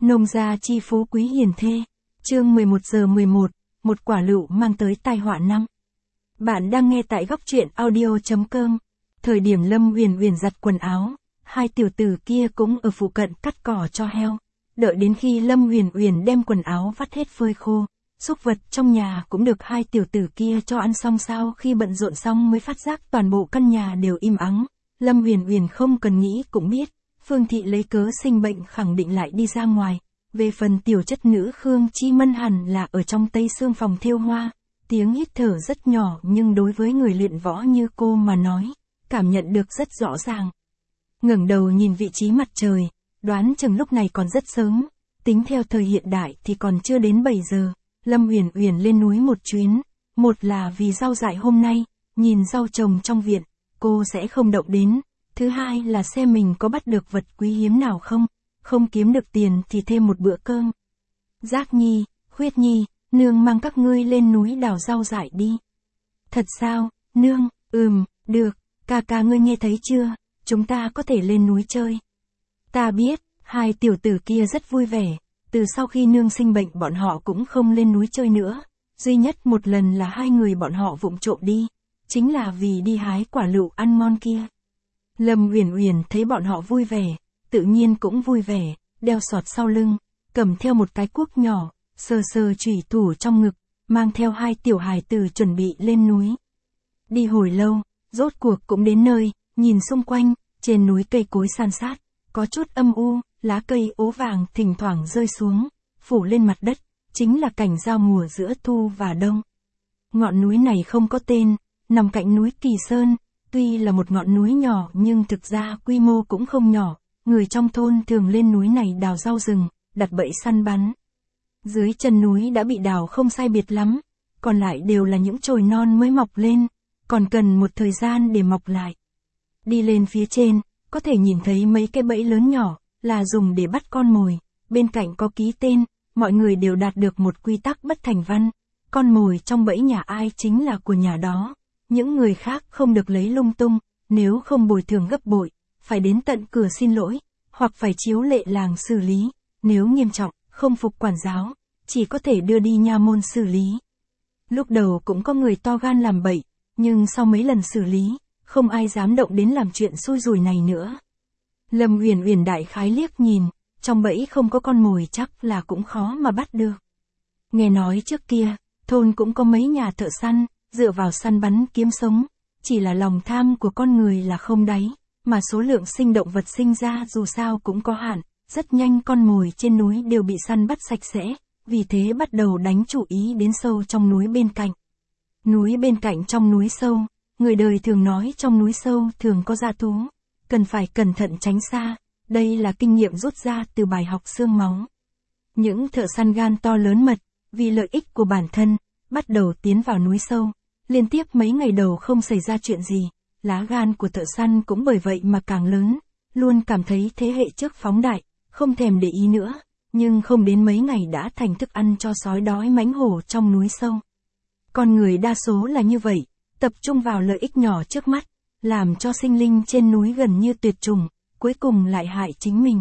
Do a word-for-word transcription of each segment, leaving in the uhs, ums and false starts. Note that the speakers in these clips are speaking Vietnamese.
Nông gia chi phú quý hiền thê. Chương mười một giờ mười một, một quả lựu mang tới tai họa năm. Bạn đang nghe tại góc truyện audio chấm com. Thời điểm Lâm Uyển Uyển giặt quần áo, hai tiểu tử kia cũng ở phụ cận cắt cỏ cho heo. Đợi đến khi Lâm Uyển Uyển đem quần áo vắt hết phơi khô, súc vật trong nhà cũng được hai tiểu tử kia cho ăn xong, sau khi bận rộn xong mới phát giác toàn bộ căn nhà đều im ắng. Lâm Uyển Uyển không cần nghĩ cũng biết, Phương Thị lấy cớ sinh bệnh khẳng định lại đi ra ngoài. Về phần tiểu chất nữ Khương Chi Mân hẳn là ở trong tây xương phòng thêu hoa, tiếng hít thở rất nhỏ nhưng đối với người luyện võ như cô mà nói, cảm nhận được rất rõ ràng. Ngẩng đầu nhìn vị trí mặt trời, đoán chừng lúc này còn rất sớm, tính theo thời hiện đại thì còn chưa đến bảy giờ. Lâm Uyển Uyển lên núi một chuyến, một là vì rau dại hôm nay, nhìn rau trồng trong viện, cô sẽ không động đến, thứ hai là xem mình có bắt được vật quý hiếm nào không, không kiếm được tiền thì thêm một bữa cơm. Giác Nhi, Khuyết Nhi, nương mang các ngươi lên núi đào rau dại đi. Thật sao, nương? Ừm, được, ca ca ngươi nghe thấy chưa, chúng ta có thể lên núi chơi. Ta biết, hai tiểu tử kia rất vui vẻ, từ sau khi nương sinh bệnh bọn họ cũng không lên núi chơi nữa, duy nhất một lần là hai người bọn họ vụng trộm đi, chính là vì đi hái quả lựu ăn ngon kia. Lâm Uyển Uyển thấy bọn họ vui vẻ, tự nhiên cũng vui vẻ, đeo sọt sau lưng, cầm theo một cái cuốc nhỏ, sờ sờ chủy thủ trong ngực, mang theo hai tiểu hài tử chuẩn bị lên núi. Đi hồi lâu, rốt cuộc cũng đến nơi, nhìn xung quanh, trên núi cây cối san sát, có chút âm u, lá cây ố vàng thỉnh thoảng rơi xuống, phủ lên mặt đất, chính là cảnh giao mùa giữa thu và đông. Ngọn núi này không có tên, nằm cạnh núi Kỳ Sơn, tuy là một ngọn núi nhỏ nhưng thực ra quy mô cũng không nhỏ. Người trong thôn thường lên núi này đào rau rừng, đặt bẫy săn bắn. Dưới chân núi đã bị đào không sai biệt lắm, còn lại đều là những chồi non mới mọc lên, còn cần một thời gian để mọc lại. Đi lên phía trên, có thể nhìn thấy mấy cái bẫy lớn nhỏ, là dùng để bắt con mồi, bên cạnh có ký tên, mọi người đều đạt được một quy tắc bất thành văn. Con mồi trong bẫy nhà ai chính là của nhà đó, những người khác không được lấy lung tung, nếu không bồi thường gấp bội. Phải đến tận cửa xin lỗi, hoặc phải chiếu lệ làng xử lý, nếu nghiêm trọng, không phục quản giáo, chỉ có thể đưa đi nha môn xử lý. Lúc đầu cũng có người to gan làm bậy, nhưng sau mấy lần xử lý, không ai dám động đến làm chuyện xui rủi này nữa. Lâm Uyển Uyển đại khái liếc nhìn, trong bẫy không có con mồi chắc là cũng khó mà bắt được. Nghe nói trước kia, thôn cũng có mấy nhà thợ săn, dựa vào săn bắn kiếm sống, chỉ là lòng tham của con người là không đáy. Mà số lượng sinh động vật sinh ra dù sao cũng có hạn, rất nhanh con mồi trên núi đều bị săn bắt sạch sẽ, vì thế bắt đầu đánh chú ý đến sâu trong núi bên cạnh. Núi bên cạnh trong núi sâu, người đời thường nói trong núi sâu thường có dã thú, cần phải cẩn thận tránh xa, đây là kinh nghiệm rút ra từ bài học xương máu. Những thợ săn gan to lớn mật, vì lợi ích của bản thân, bắt đầu tiến vào núi sâu, liên tiếp mấy ngày đầu không xảy ra chuyện gì. Lá gan của thợ săn cũng bởi vậy mà càng lớn, luôn cảm thấy thế hệ trước phóng đại, không thèm để ý nữa, nhưng không đến mấy ngày đã thành thức ăn cho sói đói mãnh hổ trong núi sâu. Con người đa số là như vậy, tập trung vào lợi ích nhỏ trước mắt, làm cho sinh linh trên núi gần như tuyệt chủng, cuối cùng lại hại chính mình.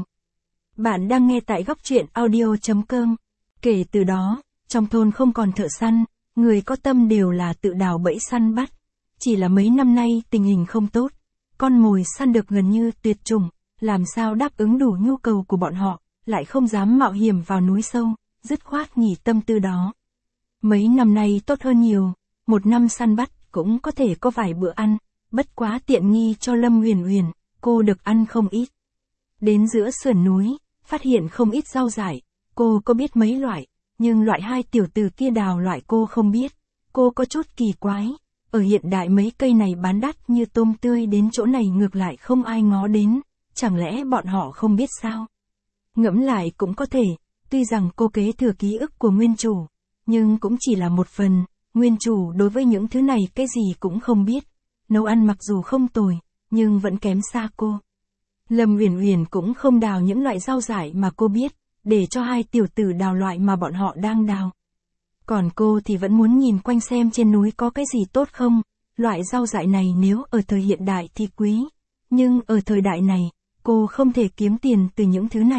Bạn đang nghe tại góc truyện audio chấm com. Kể từ đó, trong thôn không còn thợ săn, người có tâm đều là tự đào bẫy săn bắt. Chỉ là mấy năm nay tình hình không tốt, con mồi săn được gần như tuyệt chủng, làm sao đáp ứng đủ nhu cầu của bọn họ, lại không dám mạo hiểm vào núi sâu, dứt khoát nghỉ tâm tư đó. Mấy năm nay tốt hơn nhiều, một năm săn bắt cũng có thể có vài bữa ăn, bất quá tiện nghi cho Lâm Uyển Uyển, cô được ăn không ít. Đến giữa sườn núi, phát hiện không ít rau dại, cô có biết mấy loại, nhưng loại hai tiểu tử kia đào loại cô không biết, cô có chút kỳ quái. Ở hiện đại mấy cây này bán đắt như tôm tươi đến chỗ này ngược lại không ai ngó đến, chẳng lẽ bọn họ không biết sao? Ngẫm lại cũng có thể, tuy rằng cô kế thừa ký ức của nguyên chủ, nhưng cũng chỉ là một phần, nguyên chủ đối với những thứ này cái gì cũng không biết. Nấu ăn mặc dù không tồi, nhưng vẫn kém xa cô. Lâm Uyển Uyển cũng không đào những loại rau dại mà cô biết, để cho hai tiểu tử đào loại mà bọn họ đang đào. Còn cô thì vẫn muốn nhìn quanh xem trên núi có cái gì tốt không, loại rau dại này nếu ở thời hiện đại thì quý, nhưng ở thời đại này, cô không thể kiếm tiền từ những thứ này,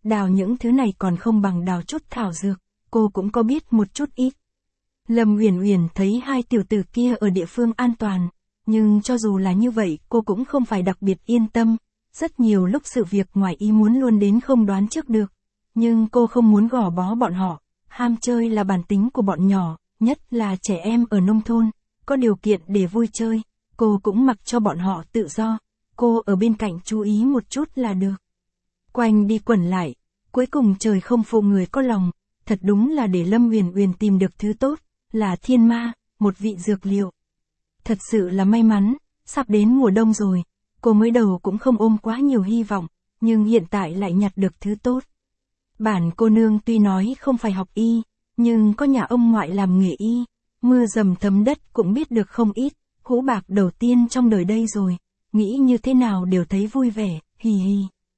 đào những thứ này còn không bằng đào chút thảo dược, cô cũng có biết một chút ít. Lâm Uyển Uyển thấy hai tiểu tử kia ở địa phương an toàn, nhưng cho dù là như vậy cô cũng không phải đặc biệt yên tâm, rất nhiều lúc sự việc ngoài ý muốn luôn đến không đoán trước được, nhưng cô không muốn gò bó bọn họ, ham chơi là bản tính của bọn nhỏ, nhất là trẻ em ở nông thôn, có điều kiện để vui chơi, cô cũng mặc cho bọn họ tự do, cô ở bên cạnh chú ý một chút là được. Quanh đi quẩn lại, cuối cùng trời không phụ người có lòng, thật đúng là để Lâm Uyển Uyển tìm được thứ tốt, là thiên ma, một vị dược liệu. Thật sự là may mắn, sắp đến mùa đông rồi, cô mới đầu cũng không ôm quá nhiều hy vọng, nhưng hiện tại lại nhặt được thứ tốt. Bản cô nương tuy nói không phải học y, nhưng có nhà ông ngoại làm nghề y, mưa dầm thấm đất cũng biết được không ít, hũ bạc đầu tiên trong đời đây rồi, nghĩ như thế nào đều thấy vui vẻ, hì hì.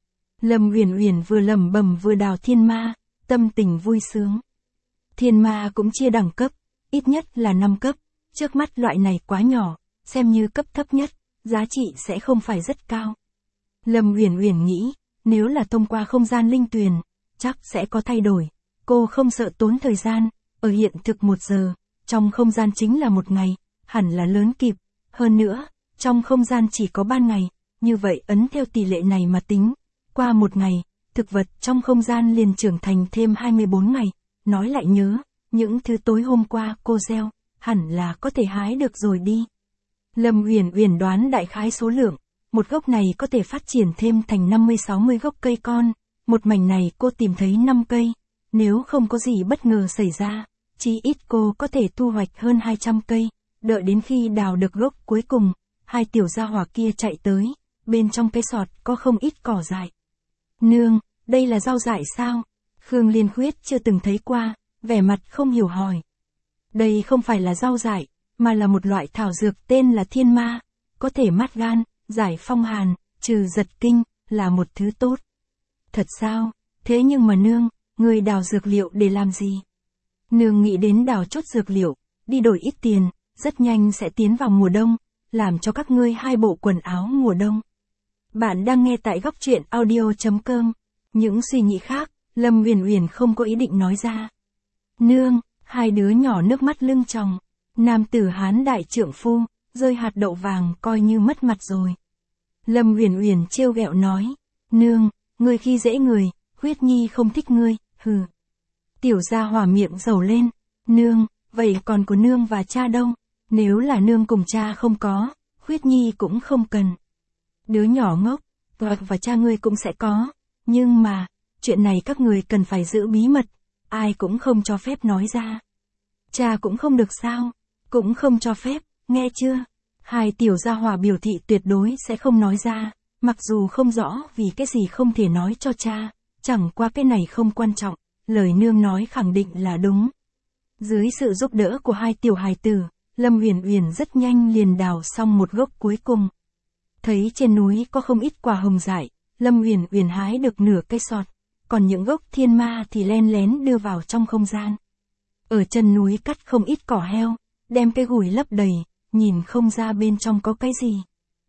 Lâm Uyển Uyển vừa lẩm bẩm vừa đào thiên ma, tâm tình vui sướng. Thiên ma cũng chia đẳng cấp, ít nhất là năm cấp, trước mắt loại này quá nhỏ, xem như cấp thấp nhất, giá trị sẽ không phải rất cao. Lâm Uyển Uyển nghĩ, nếu là thông qua không gian linh tuyền, chắc sẽ có thay đổi, cô không sợ tốn thời gian, ở hiện thực một giờ, trong không gian chính là một ngày, hẳn là lớn kịp, hơn nữa, trong không gian chỉ có ban ngày, như vậy ấn theo tỷ lệ này mà tính, qua một ngày, thực vật trong không gian liền trưởng thành thêm hai mươi bốn ngày, nói lại nhớ, những thứ tối hôm qua cô gieo, hẳn là có thể hái được rồi đi. Lâm Uyển Uyển đoán đại khái số lượng, một gốc này có thể phát triển thêm thành năm mươi sáu mươi gốc cây con, một mảnh này cô tìm thấy năm cây, nếu không có gì bất ngờ xảy ra, chí ít cô có thể thu hoạch hơn hai trăm cây, đợi đến khi đào được gốc cuối cùng, hai tiểu gia hỏa kia chạy tới, bên trong cái sọt có không ít cỏ dại. Nương, đây là rau dại sao? Khương Liên Khuyết chưa từng thấy qua, vẻ mặt không hiểu hỏi. Đây không phải là rau dại, mà là một loại thảo dược tên là thiên ma, có thể mát gan, giải phong hàn, trừ giật kinh, là một thứ tốt. Thật sao? Thế nhưng mà nương, người đào dược liệu để làm gì? Nương nghĩ đến đào chốt dược liệu, đi đổi ít tiền, rất nhanh sẽ tiến vào mùa đông, làm cho các ngươi hai bộ quần áo mùa đông. Bạn đang nghe tại góc truyện audio chấm com. Những suy nghĩ khác, Lâm Uyển Uyển không có ý định nói ra. Nương, hai đứa nhỏ nước mắt lưng tròng. Nam tử Hán đại trượng phu, rơi hạt đậu vàng coi như mất mặt rồi. Lâm Uyển Uyển trêu ghẹo nói. Nương, ngươi khi dễ người, Huyết Nhi không thích ngươi, hừ. Tiểu gia hỏa miệng dầu lên. Nương, vậy còn của nương và cha đâu? Nếu là nương cùng cha không có, Huyết Nhi cũng không cần. Đứa nhỏ ngốc, và, và cha ngươi cũng sẽ có. Nhưng mà, chuyện này các người cần phải giữ bí mật, ai cũng không cho phép nói ra. Cha cũng không được sao? Cũng không cho phép, nghe chưa? Hai tiểu gia hỏa biểu thị tuyệt đối sẽ không nói ra, mặc dù không rõ vì cái gì không thể nói cho cha, chẳng qua cái này không quan trọng, lời nương nói khẳng định là đúng. Dưới sự giúp đỡ của hai tiểu hài tử, Lâm Uyển Uyển rất nhanh liền đào xong một gốc cuối cùng. Thấy trên núi có không ít quả hồng dại, Lâm Uyển Uyển hái được nửa cây sọt, còn những gốc thiên ma thì len lén đưa vào trong không gian. Ở chân núi cắt không ít cỏ heo, đem cái gùi lấp đầy, nhìn không ra bên trong có cái gì.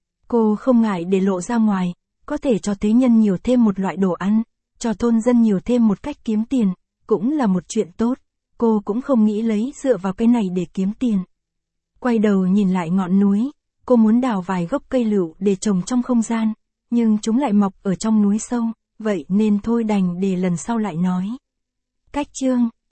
Cô không ngại để lộ ra ngoài, có thể cho thế nhân nhiều thêm một loại đồ ăn, cho thôn dân nhiều thêm một cách kiếm tiền, cũng là một chuyện tốt, cô cũng không nghĩ lấy dựa vào cái này để kiếm tiền. Quay đầu nhìn lại ngọn núi, cô muốn đào vài gốc cây lựu để trồng trong không gian, nhưng chúng lại mọc ở trong núi sâu, vậy nên thôi đành để lần sau lại nói. Cách chương